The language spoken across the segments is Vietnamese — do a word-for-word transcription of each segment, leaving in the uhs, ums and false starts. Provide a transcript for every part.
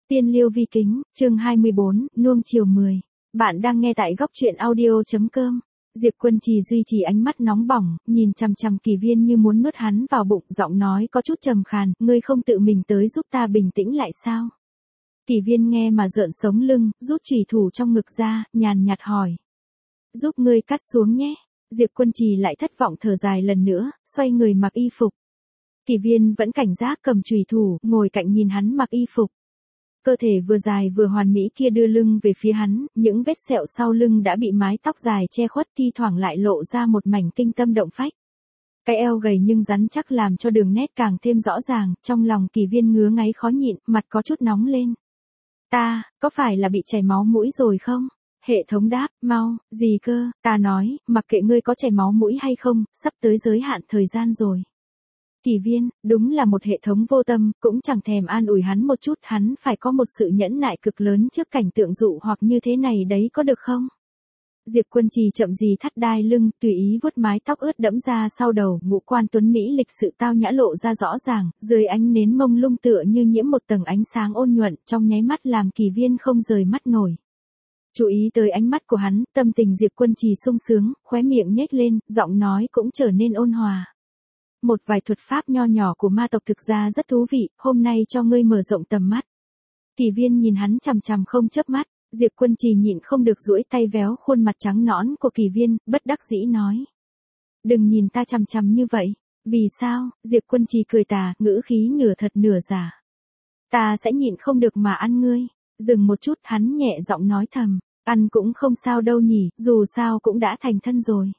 Tiên Liêu Vi Kính, chương hai mươi bốn, nuông chiều mười. Bạn đang nghe tại góc truyện audio.com. Diệp Quân Trì duy trì ánh mắt nóng bỏng, nhìn chằm chằm Kỳ Viên như muốn nuốt hắn vào bụng, giọng nói có chút trầm khàn, ngươi không tự mình tới giúp ta bình tĩnh lại sao? Kỳ Viên nghe mà rợn sống lưng, rút chùy thủ trong ngực ra, nhàn nhạt hỏi. Giúp ngươi cắt xuống nhé. Diệp Quân Trì lại thất vọng thở dài lần nữa, xoay người mặc y phục. Kỳ Viên vẫn cảnh giác cầm chùy thủ, ngồi cạnh nhìn hắn mặc y phục. Cơ thể vừa dài vừa hoàn mỹ kia đưa lưng về phía hắn, những vết sẹo sau lưng đã bị mái tóc dài che khuất, thi thoảng lại lộ ra một mảnh kinh tâm động phách. Cái eo gầy nhưng rắn chắc làm cho đường nét càng thêm rõ ràng, trong lòng Kỳ Viên ngứa ngáy khó nhịn, mặt có chút nóng lên. Ta, có phải là bị chảy máu mũi rồi không? Hệ thống đáp, mau, gì cơ, ta nói, mặc kệ ngươi có chảy máu mũi hay không, sắp tới giới hạn thời gian rồi. Kỳ Viên, đúng là một hệ thống vô tâm, cũng chẳng thèm an ủi hắn một chút, hắn phải có một sự nhẫn nại cực lớn trước cảnh tượng dụ hoặc như thế này đấy có được không? Diệp Quân Trì chậm gì thắt đai lưng, tùy ý vuốt mái tóc ướt đẫm ra sau đầu, ngũ quan tuấn mỹ lịch sự tao nhã lộ ra rõ ràng, dưới ánh nến mông lung tựa như nhiễm một tầng ánh sáng ôn nhuận, trong nháy mắt làm Kỳ Viên không rời mắt nổi. Chú ý tới ánh mắt của hắn, tâm tình Diệp Quân Trì sung sướng, khóe miệng nhếch lên, giọng nói cũng trở nên ôn hòa. Một vài thuật pháp nho nhỏ của ma tộc thực ra rất thú vị, hôm nay cho ngươi mở rộng tầm mắt. Kỳ Viên nhìn hắn chằm chằm không chớp mắt, Diệp Quân Trì nhịn không được duỗi tay véo khuôn mặt trắng nõn của Kỳ Viên, bất đắc dĩ nói. Đừng nhìn ta chằm chằm như vậy. Vì sao? Diệp Quân Trì cười tà, ngữ khí nửa thật nửa giả. Ta sẽ nhịn không được mà ăn ngươi. Dừng một chút, hắn nhẹ giọng nói thầm, ăn cũng không sao đâu nhỉ, dù sao cũng đã thành thân rồi.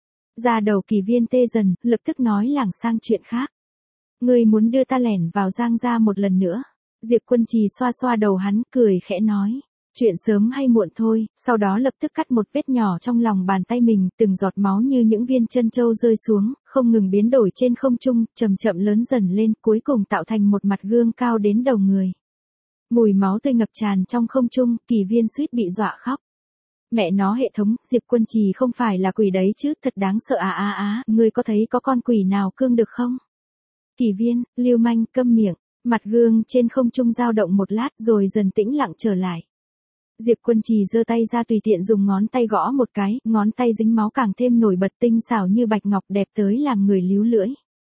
Ra đầu Kỳ Viên tê dần, lập tức nói lảng sang chuyện khác. Ngươi muốn đưa ta lẻn vào Giang gia một lần nữa. Diệp Quân Trì xoa xoa đầu hắn, cười khẽ nói. Chuyện sớm hay muộn thôi, sau đó lập tức cắt một vết nhỏ trong lòng bàn tay mình, từng giọt máu như những viên chân châu rơi xuống, không ngừng biến đổi trên không trung, chậm chậm lớn dần lên, cuối cùng tạo thành một mặt gương cao đến đầu người. Mùi máu tươi ngập tràn trong không trung, Kỳ Viên suýt bị dọa khóc. Mẹ nó hệ thống, Diệp Quân Trì không phải là quỷ đấy chứ, thật đáng sợ à à à, ngươi có thấy có con quỷ nào cương được không? Kỳ Viên, lưu manh, câm miệng, mặt gương trên không trung dao động một lát rồi dần tĩnh lặng trở lại. Diệp Quân Trì giơ tay ra tùy tiện dùng ngón tay gõ một cái, ngón tay dính máu càng thêm nổi bật tinh xảo như bạch ngọc đẹp tới làm người líu lưỡi.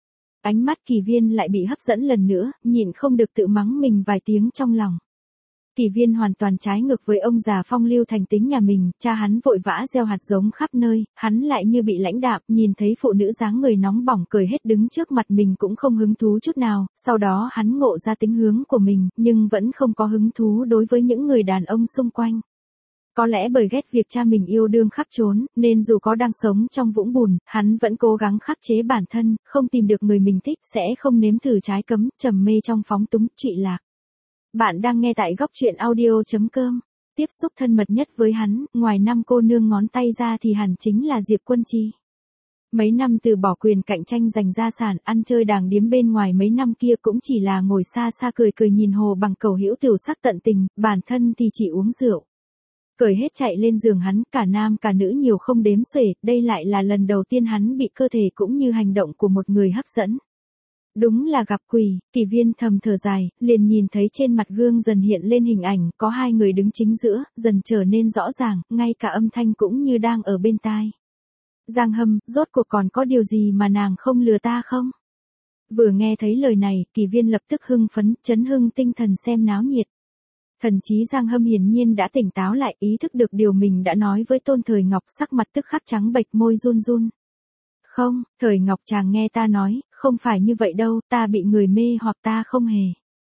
Ánh mắt Kỳ Viên lại bị hấp dẫn lần nữa, nhịn không được tự mắng mình vài tiếng trong lòng. Kỳ Viên hoàn toàn trái ngược với ông già phong lưu thành tính nhà mình, cha hắn vội vã gieo hạt giống khắp nơi, hắn lại như bị lãnh đạm, nhìn thấy phụ nữ dáng người nóng bỏng cười hết đứng trước mặt mình cũng không hứng thú chút nào, sau đó hắn ngộ ra tính hướng của mình, nhưng vẫn không có hứng thú đối với những người đàn ông xung quanh. Có lẽ bởi ghét việc cha mình yêu đương khắp trốn, nên dù có đang sống trong vũng bùn, hắn vẫn cố gắng khắc chế bản thân, không tìm được người mình thích sẽ không nếm thử trái cấm, trầm mê trong phóng túng, trụy lạc. Bạn đang nghe tại góc truyện audio.com. Tiếp xúc thân mật nhất với hắn, ngoài năm cô nương ngón tay ra thì hẳn chính là Diệp Quân Trì. Mấy năm từ bỏ quyền cạnh tranh giành gia sản, ăn chơi đàng điếm bên ngoài mấy năm kia cũng chỉ là ngồi xa xa cười cười nhìn hồ bằng cầu hữu tiểu sắc tận tình, bản thân thì chỉ uống rượu. Cởi hết chạy lên giường hắn, cả nam cả nữ nhiều không đếm xuể, đây lại là lần đầu tiên hắn bị cơ thể cũng như hành động của một người hấp dẫn. Đúng là gặp quỷ, Kỳ Viên thầm thở dài, liền nhìn thấy trên mặt gương dần hiện lên hình ảnh, có hai người đứng chính giữa, dần trở nên rõ ràng, ngay cả âm thanh cũng như đang ở bên tai. Giang Hâm, rốt cuộc còn có điều gì mà nàng không lừa ta không? Vừa nghe thấy lời này, Kỳ Viên lập tức hưng phấn, chấn hưng tinh thần xem náo nhiệt. Thần chí Giang Hâm hiển nhiên đã tỉnh táo lại, ý thức được điều mình đã nói với Tôn Thời Ngọc, sắc mặt tức khắc trắng bệch, môi run run. Không, Thời Ngọc chàng nghe ta nói, không phải như vậy đâu, ta bị người mê hoặc ta không hề.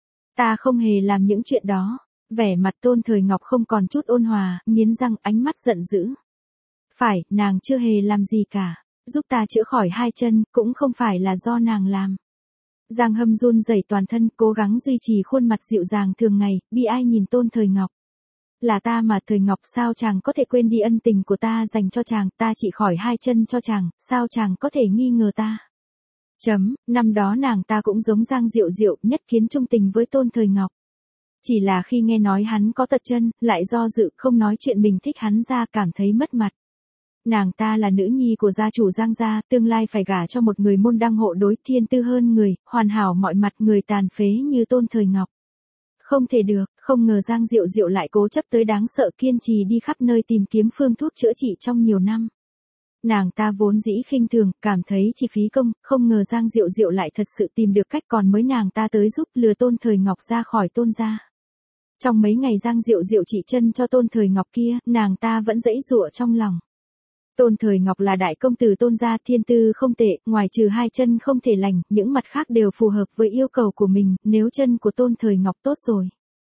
Ta không hề làm những chuyện đó. Vẻ mặt Tôn Thời Ngọc không còn chút ôn hòa, nghiến răng, ánh mắt giận dữ. Phải, nàng chưa hề làm gì cả. Giúp ta chữa khỏi hai chân, cũng không phải là do nàng làm. Giang Hâm run rẩy toàn thân, cố gắng duy trì khuôn mặt dịu dàng thường ngày, bi ai nhìn Tôn Thời Ngọc. Là ta mà Thời Ngọc, sao chàng có thể quên đi ân tình của ta dành cho chàng, ta chỉ khỏi hai chân cho chàng, sao chàng có thể nghi ngờ ta. Chấm, năm đó nàng ta cũng giống Giang Diệu Diệu, nhất kiến trung tình với Tôn Thời Ngọc. Chỉ là khi nghe nói hắn có tật chân, lại do dự không nói chuyện mình thích hắn ra, cảm thấy mất mặt. Nàng ta là nữ nhi của gia chủ Giang gia, tương lai phải gả cho một người môn đăng hộ đối, thiên tư hơn người, hoàn hảo mọi mặt, người tàn phế như Tôn Thời Ngọc. Không thể được, không ngờ Giang Diệu Diệu lại cố chấp tới đáng sợ, kiên trì đi khắp nơi tìm kiếm phương thuốc chữa trị trong nhiều năm. Nàng ta vốn dĩ khinh thường, cảm thấy chỉ phí công, không ngờ Giang Diệu Diệu lại thật sự tìm được cách, còn mới nàng ta tới giúp lừa Tôn Thời Ngọc ra khỏi Tôn gia. Trong mấy ngày Giang Diệu Diệu trị chân cho Tôn Thời Ngọc kia, nàng ta vẫn giãy giụa trong lòng. Tôn Thời Ngọc là đại công tử Tôn gia, thiên tư không tệ, ngoài trừ hai chân không thể lành, những mặt khác đều phù hợp với yêu cầu của mình, nếu chân của Tôn Thời Ngọc tốt rồi.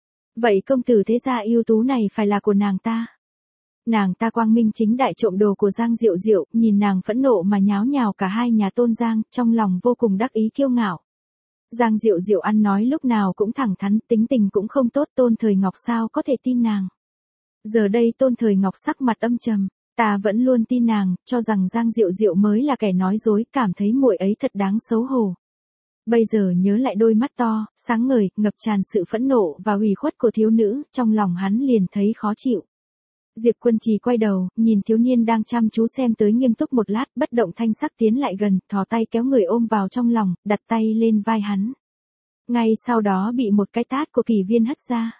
Vậy công tử thế gia ưu tú này phải là của nàng ta. Nàng ta quang minh chính đại trộm đồ của Giang Diệu Diệu, nhìn nàng phẫn nộ mà nháo nhào cả hai nhà Tôn Giang, trong lòng vô cùng đắc ý kiêu ngạo. Giang Diệu Diệu ăn nói lúc nào cũng thẳng thắn, tính tình cũng không tốt, Tôn Thời Ngọc sao có thể tin nàng. Giờ đây Tôn Thời Ngọc sắc mặt âm trầm, ta vẫn luôn tin nàng, cho rằng Giang Diệu Diệu mới là kẻ nói dối, cảm thấy muội ấy thật đáng xấu hổ. Bây giờ nhớ lại đôi mắt to, sáng ngời, ngập tràn sự phẫn nộ và ủy khuất của thiếu nữ, trong lòng hắn liền thấy khó chịu. Diệp Quân Trì quay đầu, nhìn thiếu niên đang chăm chú xem tới nghiêm túc một lát, bất động thanh sắc tiến lại gần, thò tay kéo người ôm vào trong lòng, đặt tay lên vai hắn. Ngay sau đó bị một cái tát của Kỳ Viên hất ra.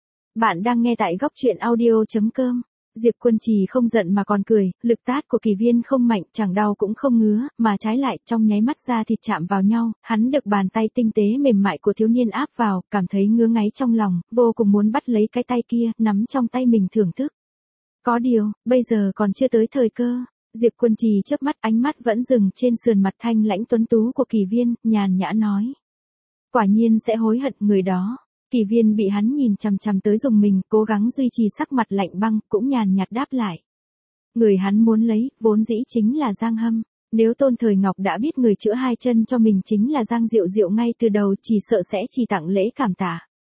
Bạn đang nghe tại góc truyện audio chấm com. Diệp Quân Trì không giận mà còn cười, lực tát của Kỳ Viên không mạnh, chẳng đau cũng không ngứa, mà trái lại, trong nháy mắt da thịt chạm vào nhau, hắn được bàn tay tinh tế mềm mại của thiếu niên áp vào, cảm thấy ngứa ngáy trong lòng, vô cùng muốn bắt lấy cái tay kia, nắm trong tay mình thưởng thức. Có điều, bây giờ còn chưa tới thời cơ. Diệp Quân Trì chớp mắt, ánh mắt vẫn dừng trên sườn mặt thanh lãnh tuấn tú của Kỳ Viên, nhàn nhã nói. Quả nhiên sẽ hối hận người đó. Kỳ Viên bị hắn nhìn chằm chằm tới dùng mình, cố gắng duy trì sắc mặt lạnh băng, cũng nhàn nhạt đáp lại. Người hắn muốn lấy, vốn dĩ chính là Giang Hâm. Nếu Tôn Thời Ngọc đã biết người chữa hai chân cho mình chính là Giang Diệu Diệu ngay từ đầu, chỉ sợ sẽ chỉ tặng lễ cảm tạ.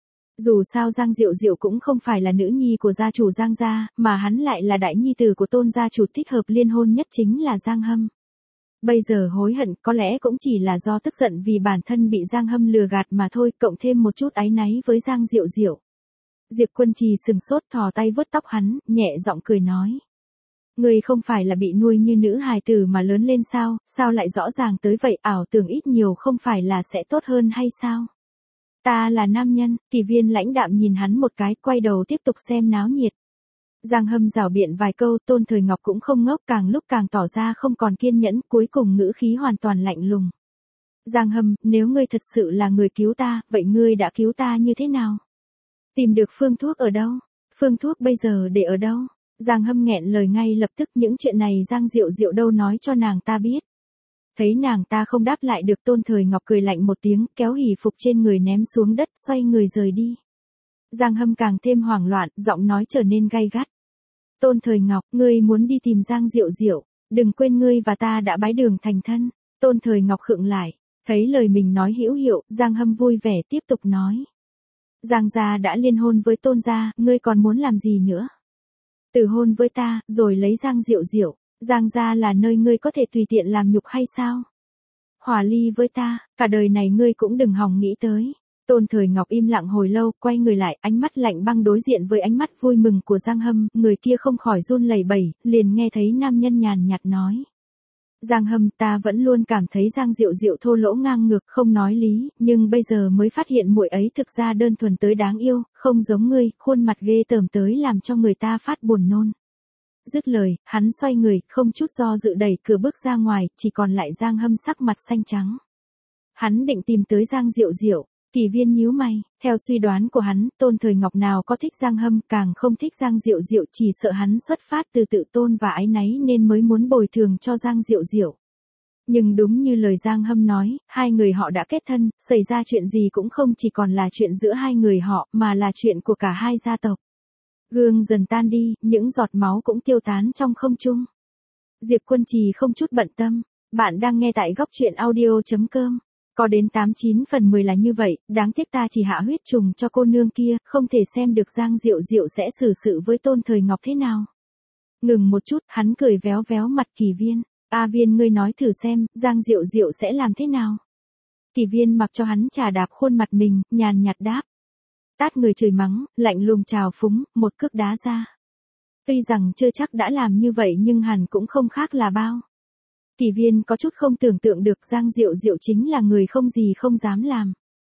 Dù sao Giang Diệu Diệu cũng không phải là nữ nhi của gia chủ Giang gia, mà hắn lại là đại nhi tử của Tôn gia chủ, thích hợp liên hôn nhất chính là Giang Hâm. Bây giờ hối hận có lẽ cũng chỉ là do tức giận vì bản thân bị Giang Hâm lừa gạt mà thôi, cộng thêm một chút áy náy với Giang Diệu Diệu. Diệp Quân Trì sừng sốt, thò tay vuốt tóc hắn, nhẹ giọng cười nói. Người không phải là bị nuôi như nữ hài tử mà lớn lên sao, sao lại rõ ràng tới vậy, ảo tưởng ít nhiều không phải là sẽ tốt hơn hay sao? Ta là nam nhân. Kỳ Viên lãnh đạm nhìn hắn một cái, quay đầu tiếp tục xem náo nhiệt. Giang Hâm rảo biện vài câu, Tôn Thời Ngọc cũng không ngốc, càng lúc càng tỏ ra không còn kiên nhẫn, cuối cùng ngữ khí hoàn toàn lạnh lùng. Giang Hâm, nếu ngươi thật sự là người cứu ta, vậy ngươi đã cứu ta như thế nào? Tìm được phương thuốc ở đâu? Phương thuốc bây giờ để ở đâu? Giang Hâm nghẹn lời ngay lập tức, những chuyện này Giang Diệu Diệu đâu nói cho nàng ta biết. Thấy nàng ta không đáp lại được, Tôn Thời Ngọc cười lạnh một tiếng, kéo hỷ phục trên người ném xuống đất, xoay người rời đi. Giang Hâm càng thêm hoảng loạn, giọng nói trở nên gay gắt. Tôn Thời Ngọc, ngươi muốn đi tìm Giang Diệu Diệu, đừng quên ngươi và ta đã bái đường thành thân. Tôn Thời Ngọc khựng lại, thấy lời mình nói hữu hiệu, Giang Hâm vui vẻ tiếp tục nói. Giang gia đã liên hôn với Tôn gia, ngươi còn muốn làm gì nữa? Từ hôn với ta, rồi lấy Giang Diệu Diệu. Giang gia là nơi ngươi có thể tùy tiện làm nhục hay sao? Hòa ly với ta, cả đời này ngươi cũng đừng hòng nghĩ tới. Tôn Thời Ngọc im lặng hồi lâu, quay người lại, ánh mắt lạnh băng đối diện với ánh mắt vui mừng của Giang Hâm, người kia không khỏi run lẩy bẩy, liền nghe thấy nam nhân nhàn nhạt nói. Giang Hâm, ta vẫn luôn cảm thấy Giang Diệu Diệu thô lỗ ngang ngược, không nói lý, nhưng bây giờ mới phát hiện muội ấy thực ra đơn thuần tới đáng yêu, không giống ngươi, khuôn mặt ghê tởm tới làm cho người ta phát buồn nôn. Dứt lời, hắn xoay người, không chút do dự đẩy cửa bước ra ngoài, chỉ còn lại Giang Hâm sắc mặt xanh trắng. Hắn định tìm tới Giang Diệu Diệu. Kỳ Viên nhíu mày, theo suy đoán của hắn, Tôn Thời Ngọc nào có thích Giang Hâm, càng không thích Giang Diệu Diệu, chỉ sợ hắn xuất phát từ tự tôn và áy náy nên mới muốn bồi thường cho Giang Diệu Diệu. Nhưng đúng như lời Giang Hâm nói, hai người họ đã kết thân, xảy ra chuyện gì cũng không chỉ còn là chuyện giữa hai người họ, mà là chuyện của cả hai gia tộc. Gương dần tan đi, những giọt máu cũng tiêu tán trong không trung. Diệp Quân Trì không chút bận tâm, bạn đang nghe tại góc truyện audio chấm com. Có đến tám chín phần mười là như vậy, đáng tiếc ta chỉ hạ huyết trùng cho cô nương kia, không thể xem được Giang Diệu Diệu sẽ xử sự với Tôn Thời Ngọc thế nào. Ngừng một chút, hắn cười véo véo mặt Kỳ Viên. A Viên, ngươi nói thử xem, Giang Diệu Diệu sẽ làm thế nào? Kỳ Viên mặc cho hắn chà đạp khuôn mặt mình, nhàn nhạt đáp. Tát người chửi mắng, lạnh lùng trào phúng, một cước đá ra. Tuy rằng chưa chắc đã làm như vậy nhưng hẳn cũng không khác là bao. Kỳ Viên có chút không tưởng tượng được Giang Diệu Diệu chính là người không gì không dám làm.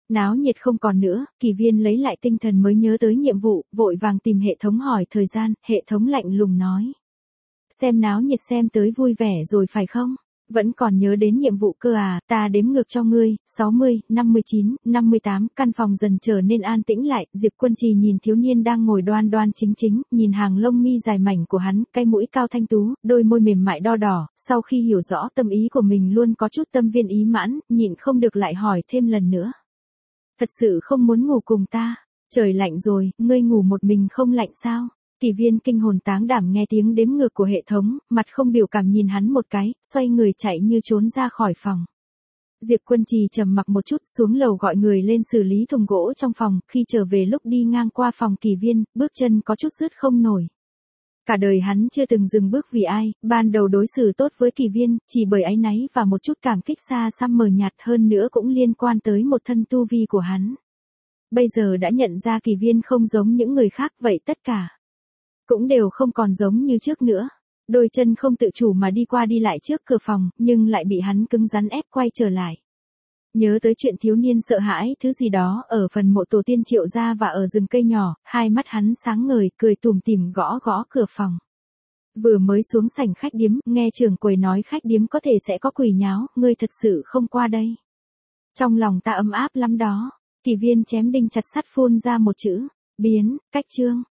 Náo nhiệt không còn nữa, Kỳ Viên lấy lại tinh thần mới nhớ tới nhiệm vụ, vội vàng tìm hệ thống hỏi thời gian, hệ thống lạnh lùng nói. Xem náo nhiệt xem tới vui vẻ rồi phải không? Vẫn còn nhớ đến nhiệm vụ cơ à, ta đếm ngược cho ngươi, sáu mươi, năm mươi chín, năm mươi tám, căn phòng dần trở nên an tĩnh lại, Diệp Quân Trì nhìn thiếu niên đang ngồi đoan đoan chính chính, nhìn hàng lông mi dài mảnh của hắn, cái mũi cao thanh tú, đôi môi mềm mại đo đỏ, sau khi hiểu rõ tâm ý của mình luôn có chút tâm viên ý mãn, nhịn không được lại hỏi thêm lần nữa. Thật sự không muốn ngủ cùng ta, trời lạnh rồi, ngươi ngủ một mình không lạnh sao? Kỳ Viên kinh hồn táng đảm nghe tiếng đếm ngược của hệ thống, mặt không biểu cảm nhìn hắn một cái, xoay người chạy như trốn ra khỏi phòng. Diệp Quân Trì trầm mặc một chút xuống lầu gọi người lên xử lý thùng gỗ trong phòng, khi trở về lúc đi ngang qua phòng Kỳ Viên, bước chân có chút rứt không nổi. Cả đời hắn chưa từng dừng bước vì ai, ban đầu đối xử tốt với Kỳ Viên, chỉ bởi áy náy và một chút cảm kích xa xăm mờ nhạt hơn nữa cũng liên quan tới một thân tu vi của hắn. Bây giờ đã nhận ra Kỳ Viên không giống những người khác vậy tất cả cũng đều không còn giống như trước nữa. Đôi chân không tự chủ mà đi qua đi lại trước cửa phòng, nhưng lại bị hắn cứng rắn ép quay trở lại. Nhớ tới chuyện thiếu niên sợ hãi thứ gì đó ở phần mộ tổ tiên Triệu gia và ở rừng cây nhỏ, hai mắt hắn sáng ngời, cười tủm tỉm gõ gõ cửa phòng. Vừa mới xuống sảnh khách điếm, nghe trưởng quầy nói khách điếm có thể sẽ có quỷ nháo, ngươi thật sự không qua đây. Trong lòng ta ấm áp lắm đó. Kỳ Viên chém đinh chặt sắt phun ra một chữ, biến, cách chương.